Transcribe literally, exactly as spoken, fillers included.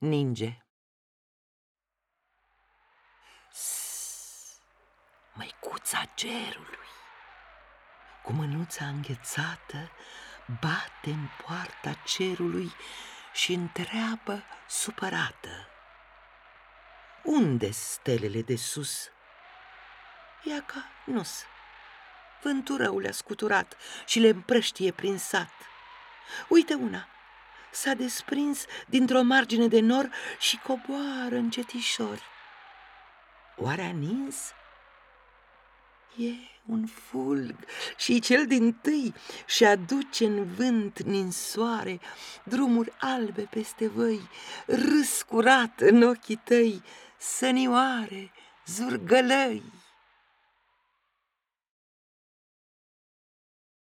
ninge. Sss, măicuța cerului, cu mânuța înghețată, bate în poarta cerului și întreabă supărată: unde-s stelele de sus? Iaca nu-s. Vântul rău le-a scuturat și le împrăștie prin sat. Uite una, s-a desprins dintr-o margine de nor și coboară încetișor. Oare a nins? E un fulg și cel dintâi și aduce în vânt ninsoare drumuri albe peste văi, râs curat în ochii tăi, sănioare, zurgălăi.